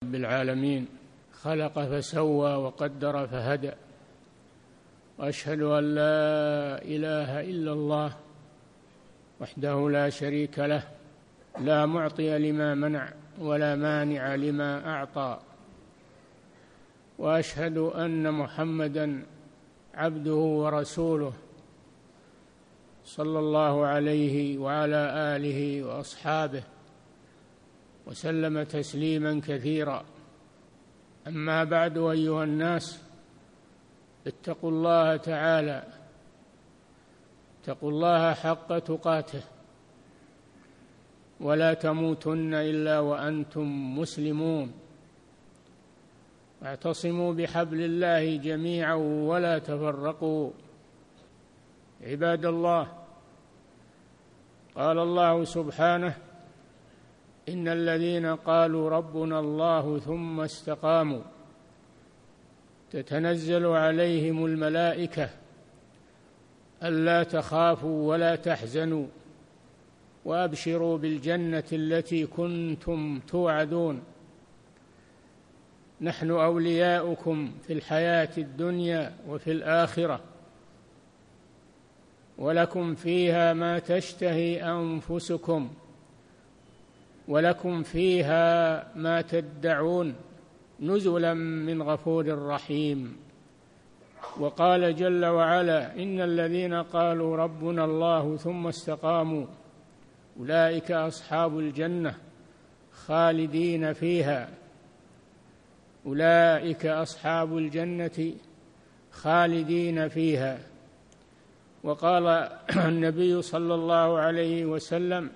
رب العالمين، خلق فسوى وقدر فهدى، وأشهد أن لا إله إلا الله وحده لا شريك له، لا معطي لما منع ولا مانع لما أعطى، وأشهد أن محمدًا عبده ورسوله صلى الله عليه وعلى آله وأصحابه وسلم تسليمًا كثيرا. أما بعد، أيها الناس، اتقوا الله تعالى، اتقوا الله حق تقاته، ولا تموتن إلا وأنتم مسلمون، واعتصموا بحبل الله جميعا ولا تفرقوا. عباد الله، قال الله سبحانه: إن الذين قالوا ربنا الله ثم استقاموا تتنزل عليهم الملائكة ألا تخافوا ولا تحزنوا وأبشروا بالجنة التي كنتم توعدون، نحن أولياؤكم في الحياة الدنيا وفي الآخرة، ولكم فيها ما تشتهي أنفسكم ولكم فيها ما تدعون، نزلا من غفور رحيم. وقال جل وعلا: إن الذين قالوا ربنا الله ثم استقاموا أولئك أصحاب الجنة خالدين فيها، أولئك أصحاب الجنة خالدين فيها. وقال النبي صلى الله عليه وسلم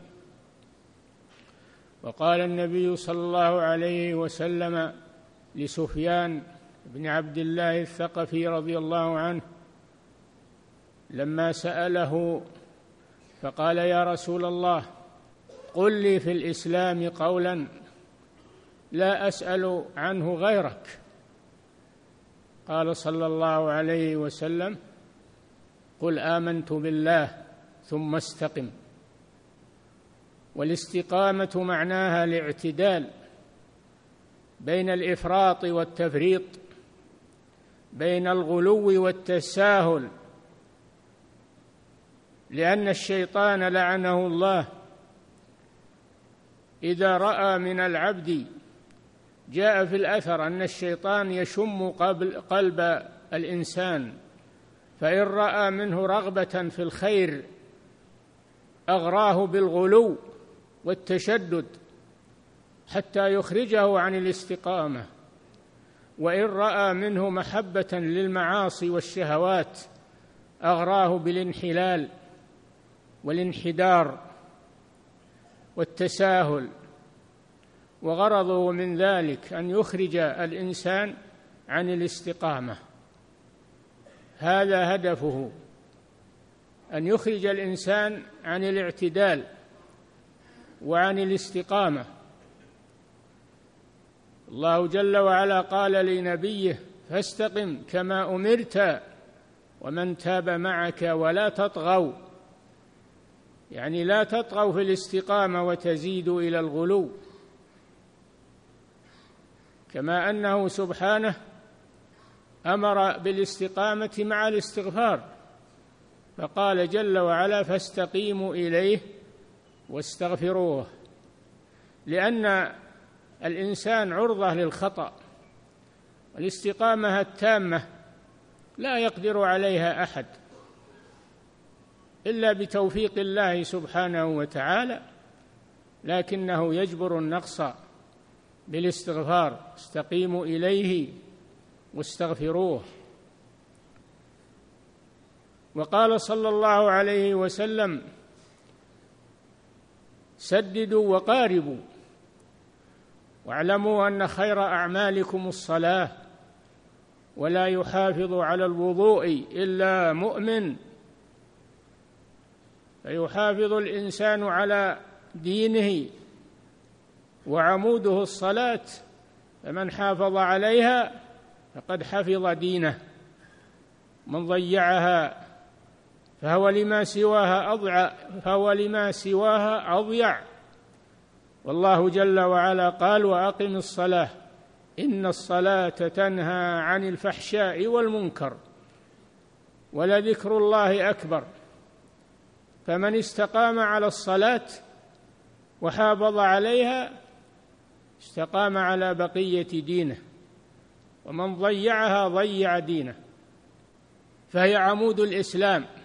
لسفيان بن عبد الله الثقفي رضي الله عنه لما سأله فقال: يا رسول الله، قل لي في الإسلام قولا لا أسأل عنه غيرك. قال صلى الله عليه وسلم: قل آمنت بالله ثم استقم. والاستقامة معناها الاعتدال بين الإفراط والتفريط، بين الغلو والتساهل، لأن الشيطان لعنه الله إذا رأى من العبد، جاء في الأثر أن الشيطان يشم قلب الإنسان، فإن رأى منه رغبة في الخير أغراه بالغلو والتشدد حتى يخرجه عن الاستقامة، وإن رأى منه محبة للمعاصي والشهوات أغراه بالانحلال والانحدار والتساهل، وغرضه من ذلك أن يخرج الإنسان عن الاستقامة. هذا هدفه، أن يخرج الإنسان عن الاعتدال وعن الاستقامة. الله جل وعلا قال لنبيه: فاستقم كما أمرت ومن تاب معك ولا تطغوا، يعني لا تطغوا في الاستقامة وتزيدوا إلى الغلو، كما أنه سبحانه أمر بالاستقامة مع الاستغفار، فقال جل وعلا: فاستقيموا إليه واستغفروه، لأن الإنسان عرضة للخطأ، والاستقامة التامة لا يقدر عليها أحد إلا بتوفيق الله سبحانه وتعالى، لكنه يجبر النقص بالاستغفار. استقيموا إليه واستغفروه. وقال صلى الله عليه وسلم: سددوا وقاربوا، واعلموا أن خير أعمالكم الصلاة، ولا يحافظ على الوضوء إلا مؤمن. فيحافظ الإنسان على دينه وعموده الصلاة، فمن حافظ عليها فقد حفظ دينه، من ضيعها فهو لما سواها أضيع. والله جل وعلا قال: وأقم الصلاة إن الصلاة تنهى عن الفحشاء والمنكر ولذكر الله أكبر. فمن استقام على الصلاة وحافظ عليها استقام على بقية دينه، ومن ضيعها ضيع دينه، فهي عمود الإسلام